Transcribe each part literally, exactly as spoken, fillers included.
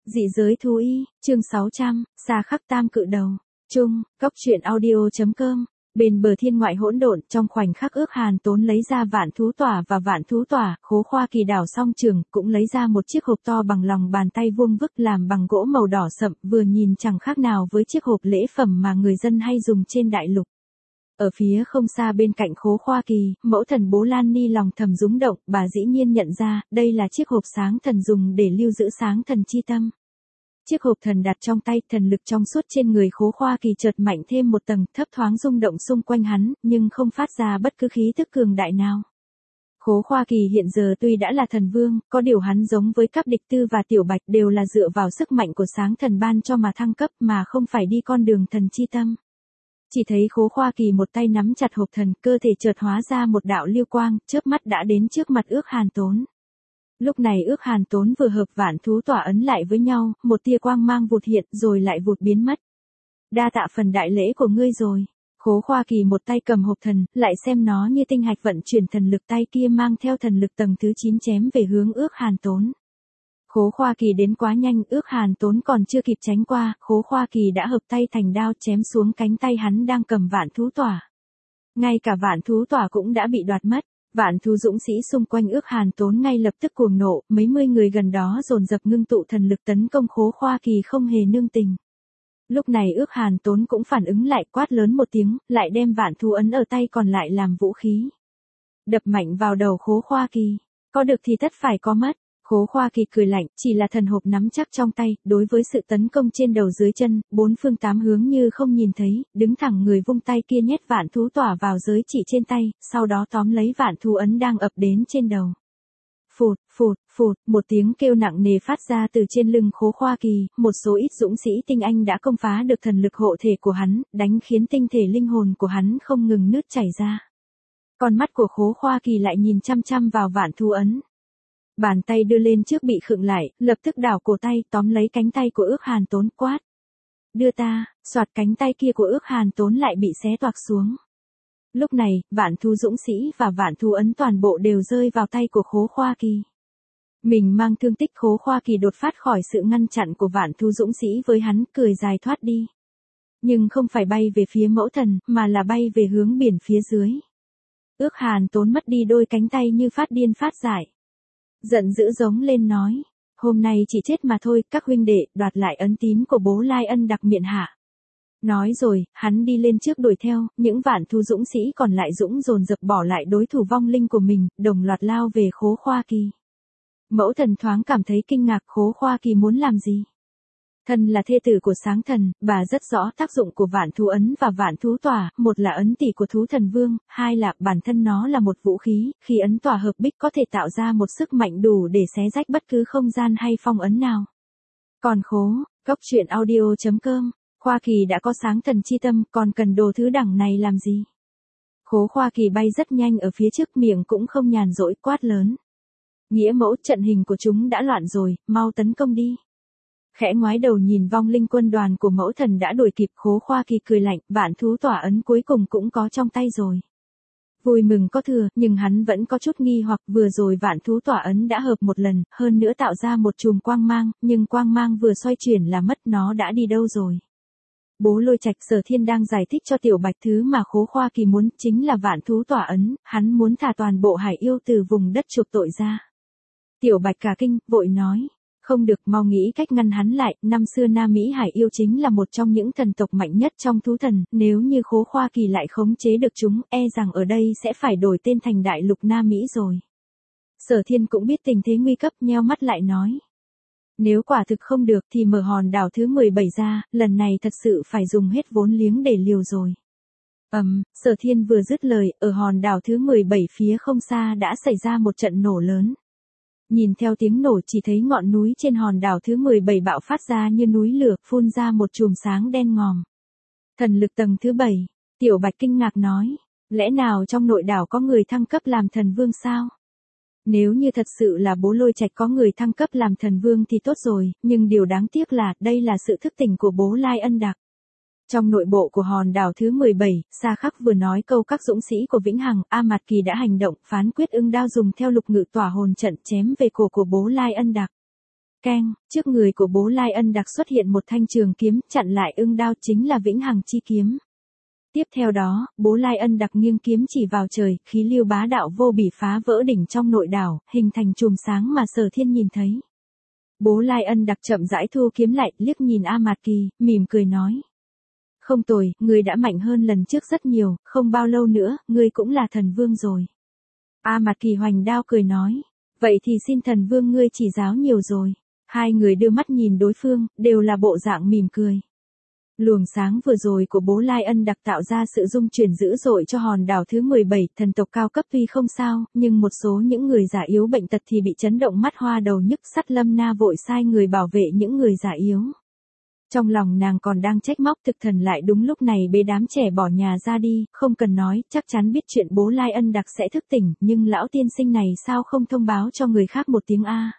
Dị giới thú y, chương sáu trăm, xà khắc tam cự đầu. Chung, cốc truyện audio.com. Bên bờ thiên ngoại hỗn độn, trong khoảnh khắc Ước Hàn Tốn lấy ra vạn thú tỏa và vạn thú tỏa, Khố Khoa Kỳ đảo song trường, cũng lấy ra một chiếc hộp to bằng lòng bàn tay vuông vức làm bằng gỗ màu đỏ sậm, vừa nhìn chẳng khác nào với chiếc hộp lễ phẩm mà người dân hay dùng trên đại lục. Ở phía không xa bên cạnh Khố Khoa Kỳ, mẫu thần Bố Lan Ni lòng thầm rúng động, bà dĩ nhiên nhận ra, đây là chiếc hộp sáng thần dùng để lưu giữ sáng thần chi tâm. Chiếc hộp thần đặt trong tay, thần lực trong suốt trên người Khố Khoa Kỳ chợt mạnh thêm một tầng, thấp thoáng rung động xung quanh hắn, nhưng không phát ra bất cứ khí tức cường đại nào. Khố Khoa Kỳ hiện giờ tuy đã là thần vương, có điều hắn giống với Cáp Địch Tư và Tiểu Bạch đều là dựa vào sức mạnh của sáng thần ban cho mà thăng cấp mà không phải đi con đường thần chi tâm. Chỉ thấy Khố Khoa Kỳ một tay nắm chặt hộp thần, cơ thể chợt hóa ra một đạo lưu quang, chớp mắt đã đến trước mặt Ước Hàn Tốn. Lúc này Ước Hàn Tốn vừa hợp vạn thú tỏa ấn lại với nhau, một tia quang mang vụt hiện rồi lại vụt biến mất. Đa tạ phần đại lễ của ngươi rồi. Khố Khoa Kỳ một tay cầm hộp thần, lại xem nó như tinh hạch vận chuyển thần lực, tay kia mang theo thần lực tầng thứ chín chém về hướng Ước Hàn Tốn. Khố Khoa Kỳ đến quá nhanh, Ước Hàn Tốn còn chưa kịp tránh qua, Khố Khoa Kỳ đã hợp tay thành đao chém xuống cánh tay hắn đang cầm vạn thú tỏa. Ngay cả vạn thú tỏa cũng đã bị đoạt mất. Vạn thú dũng sĩ xung quanh Ước Hàn Tốn ngay lập tức cuồng nộ, mấy mươi người gần đó dồn dập ngưng tụ thần lực tấn công Khố Khoa Kỳ không hề nương tình. Lúc này Ước Hàn Tốn cũng phản ứng lại, quát lớn một tiếng, lại đem vạn thú ấn ở tay còn lại làm vũ khí. Đập mạnh vào đầu Khố Khoa Kỳ, có được thì tất phải có mất. Khố Khoa Kỳ cười lạnh, chỉ là thần hộp nắm chắc trong tay, đối với sự tấn công trên đầu dưới chân, bốn phương tám hướng như không nhìn thấy, đứng thẳng người vung tay kia nhét vạn thú tỏa vào giới chỉ trên tay, sau đó tóm lấy vạn thú ấn đang ập đến trên đầu. Phụt, phụt, phụt, một tiếng kêu nặng nề phát ra từ trên lưng Khố Khoa Kỳ, một số ít dũng sĩ tinh anh đã công phá được thần lực hộ thể của hắn, đánh khiến tinh thể linh hồn của hắn không ngừng nứt chảy ra. Con mắt của Khố Khoa Kỳ lại nhìn chăm chăm vào vạn thú ấn. Bàn tay đưa lên trước bị khựng lại, lập tức đảo cổ tay tóm lấy cánh tay của Ước Hàn Tốn, quát. Đưa ta, soạt, cánh tay kia của Ước Hàn Tốn lại bị xé toạc xuống. Lúc này, vạn thú dũng sĩ và vạn thú ấn toàn bộ đều rơi vào tay của Khố Khoa Kỳ. Mình mang thương tích, Khố Khoa Kỳ đột phát khỏi sự ngăn chặn của vạn thú dũng sĩ với hắn, cười dài thoát đi. Nhưng không phải bay về phía mẫu thần, mà là bay về hướng biển phía dưới. Ước Hàn Tốn mất đi đôi cánh tay như phát điên phát dại. Giận dữ giống lên nói, hôm nay chỉ chết mà thôi, các huynh đệ, đoạt lại ấn tín của Bố Lai Ân đặc miệng hạ. Nói rồi, hắn đi lên trước đuổi theo, những vạn thú dũng sĩ còn lại dũng dồn dập bỏ lại đối thủ vong linh của mình, đồng loạt lao về Khố Khoa Kỳ. Mẫu thần thoáng cảm thấy kinh ngạc, Khố Khoa Kỳ muốn làm gì? Thân là thê tử của sáng thần, bà rất rõ tác dụng của vạn thú ấn và vạn thú tỏa, một là ấn tỷ của thú thần vương, hai là bản thân nó là một vũ khí, khi ấn tỏa hợp bích có thể tạo ra một sức mạnh đủ để xé rách bất cứ không gian hay phong ấn nào. Còn Khố, cốc truyện audio.com, Khoa Kỳ đã có sáng thần chi tâm, còn cần đồ thứ đẳng này làm gì? Khố Khoa Kỳ bay rất nhanh ở phía trước, miệng cũng không nhàn rỗi, quát lớn. Nghĩa mẫu, trận hình của chúng đã loạn rồi, mau tấn công đi. Khẽ ngoái đầu nhìn vong linh quân đoàn của mẫu thần đã đuổi kịp, Khố Khoa Kỳ cười lạnh, vạn thú tỏa ấn cuối cùng cũng có trong tay rồi. Vui mừng có thừa, nhưng hắn vẫn có chút nghi hoặc, vừa rồi vạn thú tỏa ấn đã hợp một lần, hơn nữa tạo ra một chùm quang mang, nhưng quang mang vừa xoay chuyển là mất, nó đã đi đâu rồi. Bố Lôi Trạch Sở Thiên đang giải thích cho Tiểu Bạch thứ mà Khố Khoa Kỳ muốn, chính là vạn thú tỏa ấn, hắn muốn thả toàn bộ hải yêu từ vùng đất chuộc tội ra. Tiểu Bạch cả kinh, vội nói. Không được, mau nghĩ cách ngăn hắn lại, năm xưa Nam Mỹ hải yêu chính là một trong những thần tộc mạnh nhất trong thú thần, nếu như Khố Khoa Kỳ lại khống chế được chúng, e rằng ở đây sẽ phải đổi tên thành Đại lục Nam Mỹ rồi. Sở Thiên cũng biết tình thế nguy cấp, nheo mắt lại nói. Nếu quả thực không được thì mở hòn đảo thứ mười bảy ra, lần này thật sự phải dùng hết vốn liếng để liều rồi. Ầm, um, Sở Thiên vừa dứt lời, ở hòn đảo thứ mười bảy phía không xa đã xảy ra một trận nổ lớn. Nhìn theo tiếng nổ chỉ thấy ngọn núi trên hòn đảo thứ mười bảy bạo phát ra như núi lửa, phun ra một chùm sáng đen ngòm. Thần lực tầng thứ bảy, Tiểu Bạch kinh ngạc nói, lẽ nào trong nội đảo có người thăng cấp làm thần vương sao? Nếu như thật sự là Bố Lôi Trạch có người thăng cấp làm thần vương thì tốt rồi, nhưng điều đáng tiếc là đây là sự thức tỉnh của Bố Lai Ân đặc. Trong nội bộ của hòn đảo thứ mười bảy, Sa Khắc vừa nói câu các dũng sĩ của Vĩnh Hằng, A Mạt Kỳ đã hành động, phán quyết ưng đao dùng theo lục ngự tỏa hồn trận chém về cổ của Bố Lai Ân đặc. Keng, trước người của Bố Lai Ân Đặc xuất hiện một thanh trường kiếm chặn lại ưng đao chính là Vĩnh Hằng chi kiếm. Tiếp theo đó, Bố Lai Ân Đặc nghiêng kiếm chỉ vào trời, khí lưu bá đạo vô bỉ phá vỡ đỉnh trong nội đảo, hình thành chùm sáng mà Sở Thiên nhìn thấy. Bố Lai Ân Đặc chậm rãi thu kiếm lại, liếc nhìn A Mạt Kỳ, mỉm cười nói. Không tồi, ngươi đã mạnh hơn lần trước rất nhiều, không bao lâu nữa, ngươi cũng là thần vương rồi. A Mạt Kỳ hoành đao cười nói. Vậy thì xin thần vương ngươi chỉ giáo nhiều rồi. Hai người đưa mắt nhìn đối phương, đều là bộ dạng mỉm cười. Luồng sáng vừa rồi của Bố Lai Ân Đặc tạo ra sự rung chuyển dữ dội cho hòn đảo thứ mười bảy, thần tộc cao cấp tuy không sao, nhưng một số những người già yếu bệnh tật thì bị chấn động mắt hoa đầu nhức. Sắt Lâm Na vội sai người bảo vệ những người già yếu. Trong lòng nàng còn đang trách móc thực thần lại đúng lúc này bế đám trẻ bỏ nhà ra đi, không cần nói, chắc chắn biết chuyện Bố Lai Ân Đặc sẽ thức tỉnh, nhưng lão tiên sinh này sao không thông báo cho người khác một tiếng a?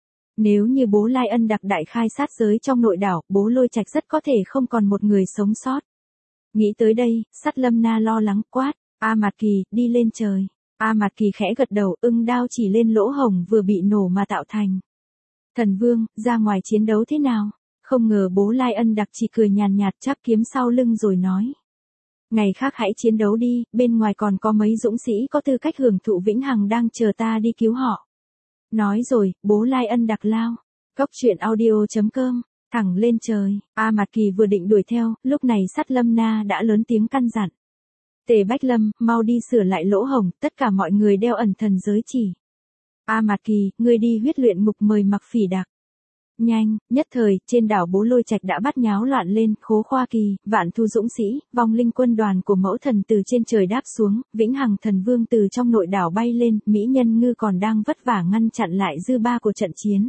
Nếu như Bố Lai Ân Đặc đại khai sát giới trong nội đảo, Bố Lôi Trạch rất có thể không còn một người sống sót. Nghĩ tới đây, Sắt Lâm Na lo lắng quát, A Mạt Kỳ, đi lên trời. A Mạt Kỳ khẽ gật đầu, ưng đao chỉ lên lỗ hổng vừa bị nổ mà tạo thành. Thần vương, ra ngoài chiến đấu thế nào? Không ngờ Bố Lai Ân Đặc chỉ cười nhàn nhạt chắp kiếm sau lưng rồi nói. Ngày khác hãy chiến đấu đi, bên ngoài còn có mấy dũng sĩ có tư cách hưởng thụ vĩnh hằng đang chờ ta đi cứu họ. Nói rồi, Bố Lai Ân Đặc lao. Cốc truyện audio chấm com, thẳng lên trời. A Mạt Kỳ vừa định đuổi theo, lúc này Sắt Lâm Na đã lớn tiếng căn dặn. Tề Bách Lâm, mau đi sửa lại lỗ hổng, tất cả mọi người đeo ẩn thần giới chỉ. A Mạt Kỳ, ngươi đi huyết luyện ngục mời Mặc Phỉ Đạc. Nhanh, nhất thời, trên đảo Bố Lôi Trạch đã bắt nháo loạn lên, Khố Khoa Kỳ, Vạn Thu dũng sĩ, vong linh quân đoàn của mẫu thần từ trên trời đáp xuống, Vĩnh Hằng thần vương từ trong nội đảo bay lên, Mỹ Nhân Ngư còn đang vất vả ngăn chặn lại dư ba của trận chiến.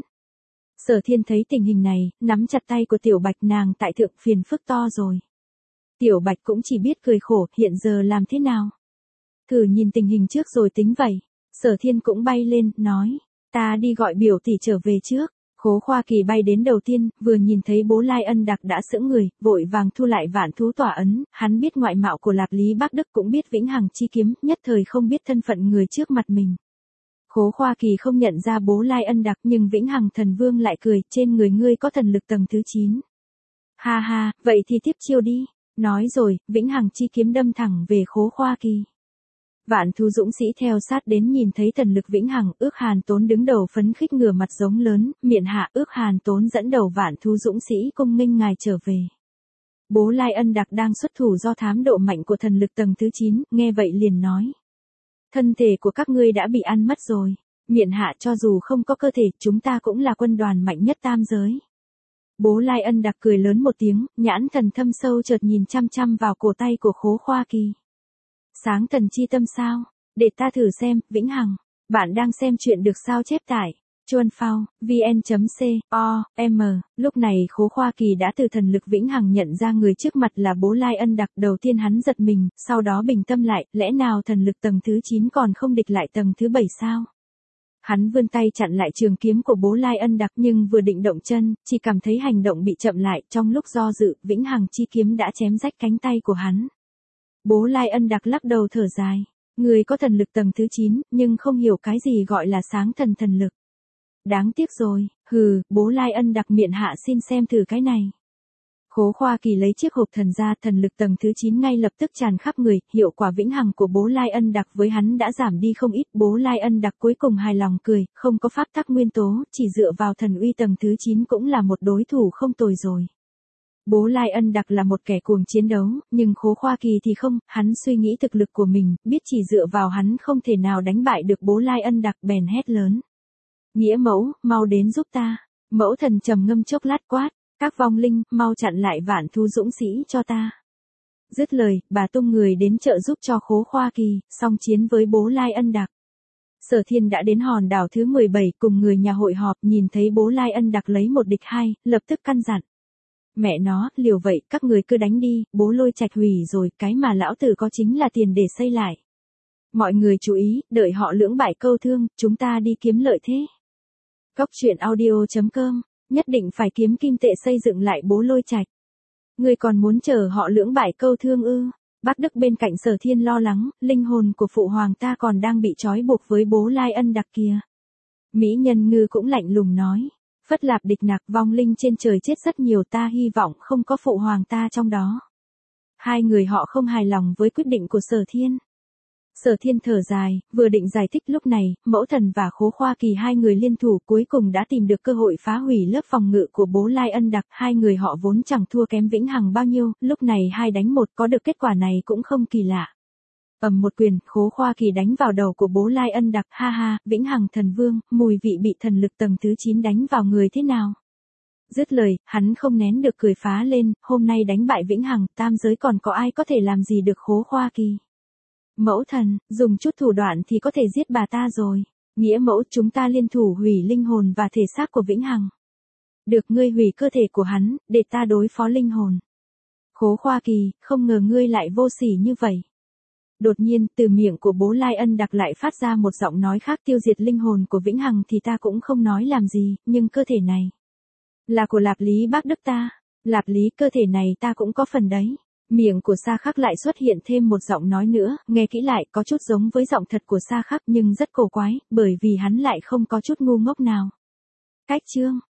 Sở Thiên thấy tình hình này, nắm chặt tay của Tiểu Bạch, nàng tại thượng phiền phức to rồi. Tiểu Bạch cũng chỉ biết cười khổ, hiện giờ làm thế nào? Thử nhìn tình hình trước rồi tính vậy. Sở Thiên cũng bay lên, nói, ta đi gọi biểu tỷ trở về trước. Khố Khoa Kỳ bay đến đầu tiên, vừa nhìn thấy Bố Lai Ân Đặc đã sững người, vội vàng thu lại vạn thú tỏa ấn, hắn biết ngoại mạo của Lạc Lý Bắc Đức cũng biết Vĩnh Hằng chi kiếm, nhất thời không biết thân phận người trước mặt mình. Khố Khoa Kỳ không nhận ra Bố Lai Ân Đặc, nhưng Vĩnh Hằng thần vương lại cười, trên người ngươi có thần lực tầng thứ chín. Ha ha, vậy thì tiếp chiêu đi. Nói rồi, Vĩnh Hằng chi kiếm đâm thẳng về Khố Khoa Kỳ. Vạn Thu dũng sĩ theo sát đến nhìn thấy thần lực Vĩnh Hằng, Ước Hàn Tốn đứng đầu phấn khích ngửa mặt giống lớn, miệng hạ. Ước Hàn Tốn dẫn đầu Vạn Thu dũng sĩ cung nghênh ngài trở về. Bố Lai Ân Đặc đang xuất thủ do thám độ mạnh của thần lực tầng thứ chín, nghe vậy liền nói. Thân thể của các ngươi đã bị ăn mất rồi. Miệng hạ, cho dù không có cơ thể, chúng ta cũng là quân đoàn mạnh nhất tam giới. Bố Lai Ân Đặc cười lớn một tiếng, nhãn thần thâm sâu chợt nhìn chăm chăm vào cổ tay của Khố Khoa Kỳ. Sáng thần chi tâm sao? Để ta thử xem, Vĩnh Hằng. Bạn đang xem chuyện được sao chép tải. Chuan Phao, vn.co, m. Lúc này Khố Khoa Kỳ đã từ thần lực Vĩnh Hằng nhận ra người trước mặt là Bố Lai Ân Đặc. Đầu tiên hắn giật mình, sau đó bình tâm lại, lẽ nào thần lực tầng thứ chín còn không địch lại tầng thứ bảy sao? Hắn vươn tay chặn lại trường kiếm của Bố Lai Ân Đặc, nhưng vừa định động chân, chỉ cảm thấy hành động bị chậm lại, trong lúc do dự, Vĩnh Hằng chi kiếm đã chém rách cánh tay của hắn. Bố Lai Ân Đặc lắc đầu thở dài, người có thần lực tầng thứ chín, nhưng không hiểu cái gì gọi là sáng thần thần lực. Đáng tiếc rồi, hừ, Bố Lai Ân Đặc miệng hạ xin xem thử cái này. Khố Khoa Kỳ lấy chiếc hộp thần ra, thần lực tầng thứ chín ngay lập tức tràn khắp người, hiệu quả Vĩnh Hằng của Bố Lai Ân Đặc với hắn đã giảm đi không ít. Bố Lai Ân Đặc cuối cùng hài lòng cười, không có pháp tắc nguyên tố, chỉ dựa vào thần uy tầng thứ chín cũng là một đối thủ không tồi rồi. Bố Lai Ân Đặc là một kẻ cuồng chiến đấu, nhưng Khố Khoa Kỳ thì không, hắn suy nghĩ thực lực của mình, biết chỉ dựa vào hắn không thể nào đánh bại được Bố Lai Ân Đặc, bèn hét lớn. Nghĩa mẫu, mau đến giúp ta. Mẫu thần trầm ngâm chốc lát quát, các vong linh, mau chặn lại Vạn Thu dũng sĩ cho ta. Dứt lời, bà tung người đến trợ giúp cho Khố Khoa Kỳ, song chiến với Bố Lai Ân Đặc. Sở Thiên đã đến hòn đảo thứ mười bảy cùng người nhà hội họp, nhìn thấy Bố Lai Ân Đặc lấy một địch hai, lập tức căn dặn. Mẹ nó, liều vậy, các người cứ đánh đi, Bố Lôi Trạch hủy rồi, cái mà lão tử có chính là tiền để xây lại. Mọi người chú ý, đợi họ lưỡng bại câu thương, chúng ta đi kiếm lợi thế. Cốc truyện audio chấm com, nhất định phải kiếm kim tệ xây dựng lại Bố Lôi Trạch. Người còn muốn chờ họ lưỡng bại câu thương ư? Bắc Đức bên cạnh Sở Thiên lo lắng, linh hồn của phụ hoàng ta còn đang bị trói buộc với Bố Lai Ân Đặc kia. Mỹ Nhân Ngư cũng lạnh lùng nói. Phất Lạp Địch Nặc, vong linh trên trời chết rất nhiều, ta hy vọng không có phụ hoàng ta trong đó. Hai người họ không hài lòng với quyết định của Sở Thiên. Sở Thiên thở dài, vừa định giải thích lúc này, Mẫu Thần và Khố Khoa Kỳ hai người liên thủ cuối cùng đã tìm được cơ hội phá hủy lớp phòng ngự của Bố Lai Ân Đặc. Hai người họ vốn chẳng thua kém Vĩnh Hằng bao nhiêu, lúc này hai đánh một có được kết quả này cũng không kỳ lạ. Ầm một quyền, Khố Khoa Kỳ đánh vào đầu của Bố Lai Ân Đặc, ha ha, Vĩnh Hằng thần vương, mùi vị bị thần lực tầng thứ chín đánh vào người thế nào? Dứt lời, hắn không nén được cười phá lên, hôm nay đánh bại Vĩnh Hằng, tam giới còn có ai có thể làm gì được Khố Khoa Kỳ. Mẫu thần, dùng chút thủ đoạn thì có thể giết bà ta rồi. Nghĩa mẫu, chúng ta liên thủ hủy linh hồn và thể xác của Vĩnh Hằng. Được, ngươi hủy cơ thể của hắn, để ta đối phó linh hồn. Khố Khoa Kỳ, không ngờ ngươi lại vô sỉ như vậy. Đột nhiên, từ miệng của Bố Lai Ân Đặc lại phát ra một giọng nói khác, tiêu diệt linh hồn của Vĩnh Hằng thì ta cũng không nói làm gì, nhưng cơ thể này là của Lạp Lý Bác Đức ta. Lạp Lý, cơ thể này ta cũng có phần đấy. Miệng của Sa Khắc lại xuất hiện thêm một giọng nói nữa, nghe kỹ lại có chút giống với giọng thật của Sa Khắc nhưng rất cổ quái, bởi vì hắn lại không có chút ngu ngốc nào. Cách chương